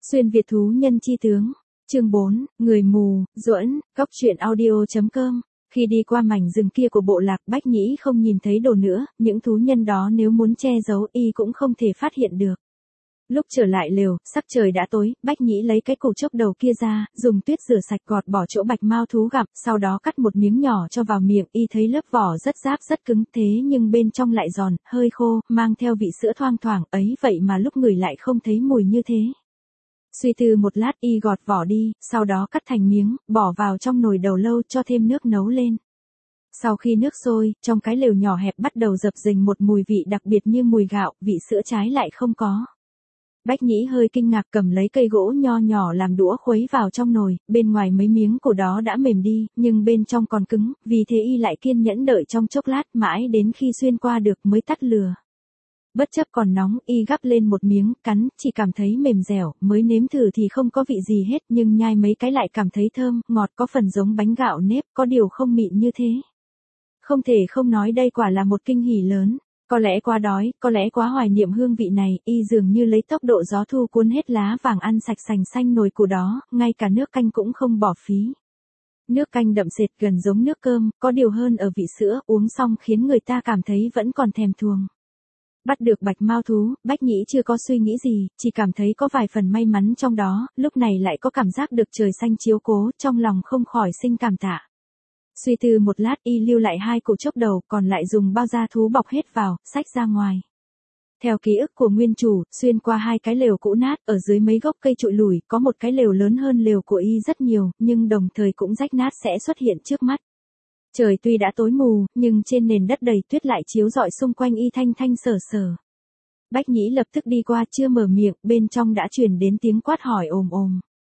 Xuyên Việt thú nhân chi tướng. Chương 4, người mù, Duẫn, Cóc truyện audio.com. Khi đi qua mảnh rừng kia của bộ lạc, Bách Nhĩ không nhìn thấy đồ nữa, những thú nhân đó nếu muốn che giấu y cũng không thể phát hiện được. Lúc trở lại lều, sắc trời đã tối, Bách Nhĩ lấy cái củ chốc đầu kia ra, dùng tuyết rửa sạch gọt bỏ chỗ bạch mao thú gặm, sau đó cắt một miếng nhỏ cho vào miệng, y thấy lớp vỏ rất giáp rất cứng, thế nhưng bên trong lại giòn, hơi khô, mang theo vị sữa thoang thoảng, ấy vậy mà lúc ngửi lại không thấy mùi như thế. Suy tư một lát y gọt vỏ đi, sau đó cắt thành miếng, bỏ vào trong nồi đầu lâu cho thêm nước nấu lên. Sau khi nước sôi, trong cái lều nhỏ hẹp bắt đầu dập dềnh một mùi vị đặc biệt như mùi gạo, vị sữa trái lại không có. Bách Nhĩ hơi kinh ngạc cầm lấy cây gỗ nho nhỏ làm đũa khuấy vào trong nồi, bên ngoài mấy miếng của đó đã mềm đi, nhưng bên trong còn cứng, vì thế y lại kiên nhẫn đợi trong chốc lát mãi đến khi xuyên qua được mới tắt lửa. Bất chấp còn nóng, y gắp lên một miếng, cắn, chỉ cảm thấy mềm dẻo, mới nếm thử thì không có vị gì hết, nhưng nhai mấy cái lại cảm thấy thơm, ngọt, có phần giống bánh gạo nếp, có điều không mịn như thế. Không thể không nói đây quả là một kinh hỉ lớn. Có lẽ quá đói, có lẽ quá hoài niệm hương vị này, y dường như lấy tốc độ gió thu cuốn hết lá vàng ăn sạch sành xanh nồi củ đó, ngay cả nước canh cũng không bỏ phí. Nước canh đậm sệt gần giống nước cơm, có điều hơn ở vị sữa, uống xong khiến người ta cảm thấy vẫn còn thèm thuồng. Bắt được bạch mao thú, Bách Nhĩ chưa có suy nghĩ gì, chỉ cảm thấy có vài phần may mắn trong đó, lúc này lại có cảm giác được trời xanh chiếu cố, trong lòng không khỏi sinh cảm tạ. Suy tư một lát y lưu lại 2 củ chốc đầu, còn lại dùng bao da thú bọc hết vào, xách ra ngoài. Theo ký ức của nguyên chủ, xuyên qua 2 cái lều cũ nát, ở dưới mấy gốc cây trụi lủi, có một cái lều lớn hơn lều của y rất nhiều, nhưng đồng thời cũng rách nát sẽ xuất hiện trước mắt. Trời tuy đã tối mù, nhưng trên nền đất đầy tuyết lại chiếu rọi xung quanh y thanh thanh sở sở. Bách Nhĩ lập tức đi qua, chưa mở miệng, bên trong đã truyền đến tiếng quát hỏi ồm ồm.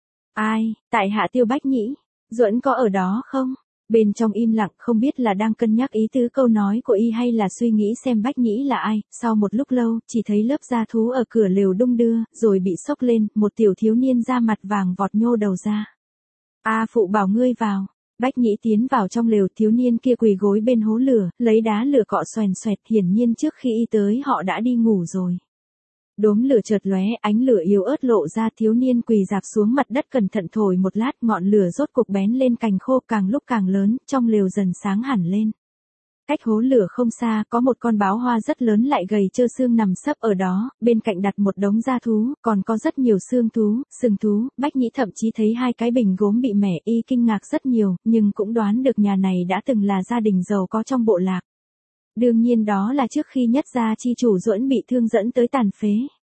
Ai, tại hạ Tiêu Bách Nhĩ, Duẫn có ở đó không? Bên trong im lặng, không biết là đang cân nhắc ý tứ câu nói của y hay là suy nghĩ xem Bách Nhĩ là ai. Sau một lúc lâu, chỉ thấy lớp da thú ở cửa lều đung đưa, rồi bị xốc lên, một tiểu thiếu niên da mặt vàng vọt nhô đầu ra. A phụ bảo ngươi vào. Bách Nhĩ tiến vào trong lều, thiếu niên kia quỳ gối bên hố lửa, lấy đá lửa cọ xoèn xoẹt, hiển nhiên trước khi y tới họ đã đi ngủ rồi. Đốm lửa chợt lóe, ánh lửa yếu ớt lộ ra, thiếu niên quỳ rạp xuống mặt đất cẩn thận thổi một lát, ngọn lửa rốt cục bén lên cành khô, càng lúc càng lớn, trong lều dần sáng hẳn lên. Cách hố lửa không xa, có một con báo hoa rất lớn lại gầy trơ xương nằm sấp ở đó, bên cạnh đặt một đống da thú, còn có rất nhiều xương thú, sừng thú. Bách Nhĩ thậm chí thấy 2 cái bình gốm bị mẻ, y kinh ngạc rất nhiều, nhưng cũng đoán được nhà này đã từng là gia đình giàu có trong bộ lạc. Đương nhiên đó là trước khi Nhất gia chi chủ Duẫn bị thương dẫn tới tàn phế.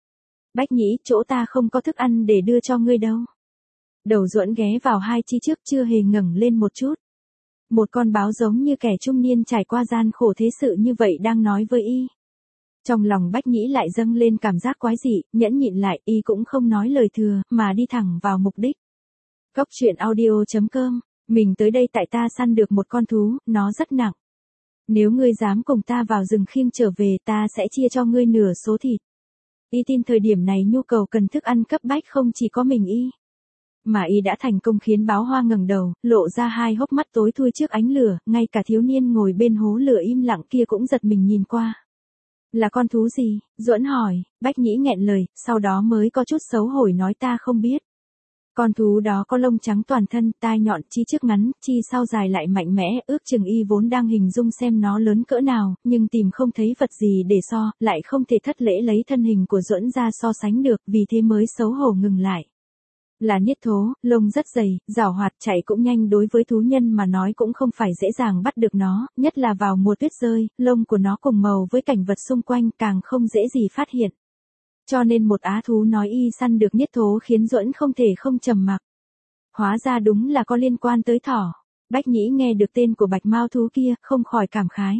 Bách Nhĩ, chỗ ta không có thức ăn để đưa cho ngươi đâu. Đầu Duẫn ghé vào 2 chi trước, chưa hề ngẩng lên một chút. Một con báo giống như kẻ trung niên trải qua gian khổ thế sự như vậy đang nói với y. Trong lòng Bách Nhĩ lại dâng lên cảm giác quái dị, nhẫn nhịn lại, y cũng không nói lời thừa, mà đi thẳng vào mục đích. Cóc truyện audio.com, mình tới đây tại ta săn được một con thú, nó rất nặng. Nếu ngươi dám cùng ta vào rừng khiêng trở về, ta sẽ chia cho ngươi nửa số thịt. Y tin thời điểm này nhu cầu cần thức ăn cấp bách không chỉ có mình y. Mà y đã thành công khiến báo hoa ngẩng đầu, lộ ra 2 hốc mắt tối thui trước ánh lửa, ngay cả thiếu niên ngồi bên hố lửa im lặng kia cũng giật mình nhìn qua. Là con thú gì? Duẫn hỏi. Bách Nhĩ nghẹn lời, sau đó mới có chút xấu hổ nói ta không biết. Con thú đó có lông trắng toàn thân, tai nhọn, chi trước ngắn, chi sau dài lại mạnh mẽ, ước chừng y vốn đang hình dung xem nó lớn cỡ nào, nhưng tìm không thấy vật gì để so, lại không thể thất lễ lấy thân hình của Duẫn ra so sánh được, vì thế mới xấu hổ ngừng lại. Là niết thố, lông rất dày, giảo hoạt, chạy cũng nhanh, đối với thú nhân mà nói cũng không phải dễ dàng bắt được nó, nhất là vào mùa tuyết rơi, lông của nó cùng màu với cảnh vật xung quanh càng không dễ gì phát hiện. Cho nên một á thú nói y săn được niết thố khiến Duẫn không thể không trầm mặc. Hóa ra đúng là có liên quan tới thỏ. Bách Nhĩ nghe được tên của bạch mao thú kia, không khỏi cảm khái.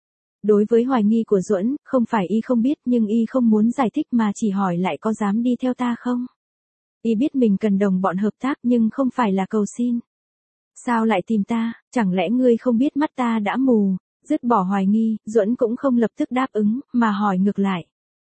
Đối với hoài nghi của Duẫn, không phải y không biết, nhưng y không muốn giải thích mà chỉ hỏi lại có dám đi theo ta không? Y biết mình cần đồng bọn hợp tác nhưng không phải là cầu xin. Sao lại tìm ta, chẳng lẽ ngươi không biết mắt ta đã mù? Dứt bỏ hoài nghi, Duẫn cũng không lập tức đáp ứng, mà hỏi ngược lại.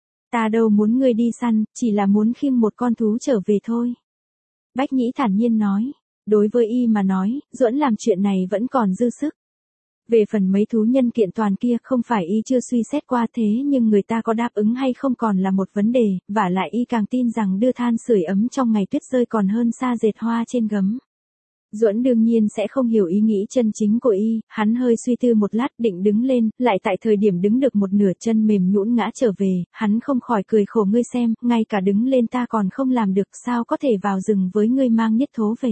Ta đâu muốn ngươi đi săn, chỉ là muốn khiêng một con thú trở về thôi. Bách Nhĩ thản nhiên nói, đối với y mà nói, Duẫn làm chuyện này vẫn còn dư sức. Về phần mấy thú nhân kiện toàn kia không phải y chưa suy xét qua thế nhưng người ta có đáp ứng hay không còn là một vấn đề, vả lại y càng tin rằng đưa than sưởi ấm trong ngày tuyết rơi còn hơn sa dệt hoa trên gấm. Duẫn đương nhiên sẽ không hiểu ý nghĩ chân chính của y, hắn hơi suy tư một lát định đứng lên, lại tại thời điểm đứng được một nửa chân mềm nhũn ngã trở về, hắn không khỏi cười khổ ngươi xem, ngay cả đứng lên ta còn không làm được sao có thể vào rừng với ngươi mang nhất thố về.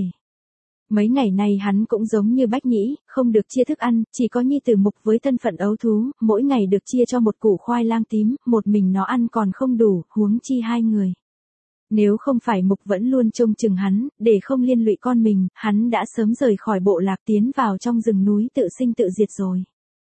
Mấy ngày này hắn cũng giống như Bách Nhĩ, không được chia thức ăn, chỉ có Nhi Tử Mục với thân phận ấu thú, mỗi ngày được chia cho một củ khoai lang tím, một mình nó ăn còn không đủ, huống chi hai người. Nếu không phải Mục vẫn luôn trông chừng hắn, để không liên lụy con mình, hắn đã sớm rời khỏi bộ lạc tiến vào trong rừng núi tự sinh tự diệt rồi.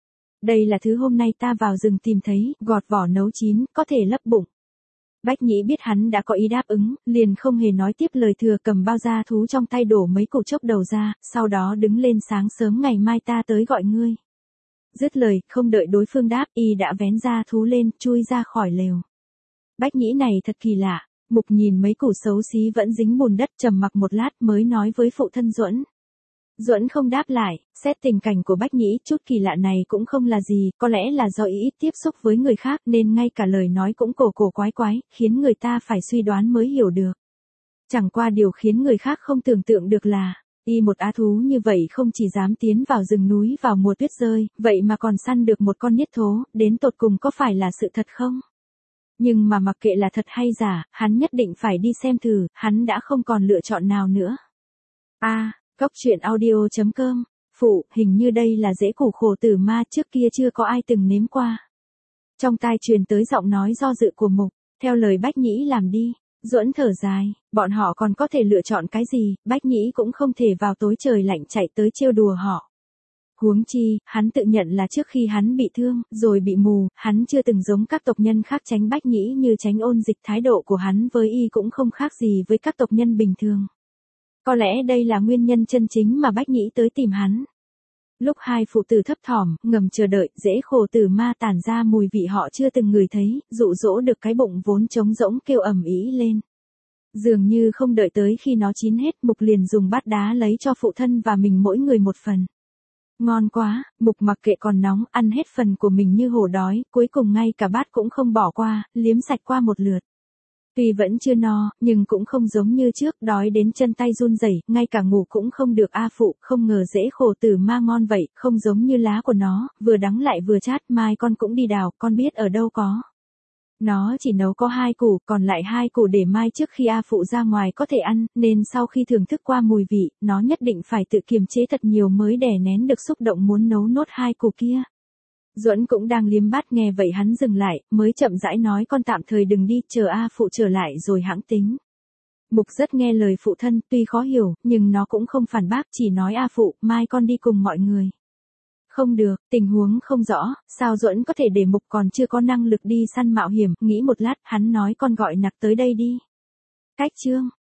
Đây là thứ hôm nay ta vào rừng tìm thấy, gọt vỏ nấu chín, có thể lấp bụng. Bách Nhĩ biết hắn đã có ý đáp ứng, liền không hề nói tiếp lời thừa cầm bao da thú trong tay đổ mấy củ chốc đầu ra, sau đó đứng lên sáng sớm ngày mai ta tới gọi ngươi. Dứt lời, không đợi đối phương đáp, y đã vén da thú lên, chui ra khỏi lều. Bách Nhĩ này thật kỳ lạ. Mục nhìn mấy củ xấu xí vẫn dính bùn đất trầm mặc một lát mới nói với phụ thân Duẫn. Duẫn không đáp lại, xét tình cảnh của Bách Nhĩ chút kỳ lạ này cũng không là gì, có lẽ là do ít tiếp xúc với người khác nên ngay cả lời nói cũng cổ cổ quái quái, khiến người ta phải suy đoán mới hiểu được. Chẳng qua điều khiến người khác không tưởng tượng được là, y một á thú như vậy không chỉ dám tiến vào rừng núi vào mùa tuyết rơi, vậy mà còn săn được một con niết thố, đến tột cùng có phải là sự thật không? Nhưng mà mặc kệ là thật hay giả, hắn nhất định phải đi xem thử, hắn đã không còn lựa chọn nào nữa. Góc truyện audio.com. Phụ, hình như đây là rễ củ khổ tử ma trước kia chưa có ai từng nếm qua. Trong tai truyền tới giọng nói do dự của Mục, theo lời Bách Nhĩ làm đi. Duẫn thở dài, bọn họ còn có thể lựa chọn cái gì, Bách Nhĩ cũng không thể vào tối trời lạnh chạy tới trêu đùa họ. Huống chi, hắn tự nhận là trước khi hắn bị thương, rồi bị mù, hắn chưa từng giống các tộc nhân khác tránh Bách Nhĩ như tránh Ôn Dịch, thái độ của hắn với y cũng không khác gì với các tộc nhân bình thường. Có lẽ đây là nguyên nhân chân chính mà Bách Nhĩ tới tìm hắn. Lúc hai phụ tử thấp thỏm, ngầm chờ đợi, rễ khổ tử ma tản ra mùi vị họ chưa từng ngửi thấy, dụ dỗ được cái bụng vốn trống rỗng kêu ầm ĩ lên. Dường như không đợi tới khi nó chín hết, Mục liền dùng bát đá lấy cho phụ thân và mình mỗi người một phần. Ngon quá, Mục mặc kệ còn nóng, ăn hết phần của mình như hổ đói, cuối cùng ngay cả bát cũng không bỏ qua, liếm sạch qua một lượt. Tuy vẫn chưa no, nhưng cũng không giống như trước, đói đến chân tay run rẩy, ngay cả ngủ cũng không được phụ, không ngờ rễ khổ tử ma ngon vậy, không giống như lá của nó, vừa đắng lại vừa chát, mai con cũng đi đào, con biết ở đâu có. Nó chỉ nấu có 2 củ, còn lại 2 củ để mai trước khi phụ ra ngoài có thể ăn, nên sau khi thưởng thức qua mùi vị, nó nhất định phải tự kiềm chế thật nhiều mới đè nén được xúc động muốn nấu nốt 2 củ kia. Duẫn cũng đang liếm bát nghe vậy hắn dừng lại, mới chậm rãi nói con tạm thời đừng đi, chờ phụ trở lại rồi hãng tính. Mục rất nghe lời phụ thân, tuy khó hiểu, nhưng nó cũng không phản bác, chỉ nói phụ, mai con đi cùng mọi người. Không được, tình huống không rõ, sao Duẫn có thể để Mục còn chưa có năng lực đi săn mạo hiểm, nghĩ một lát, hắn nói con gọi Nặc tới đây đi. Cách chương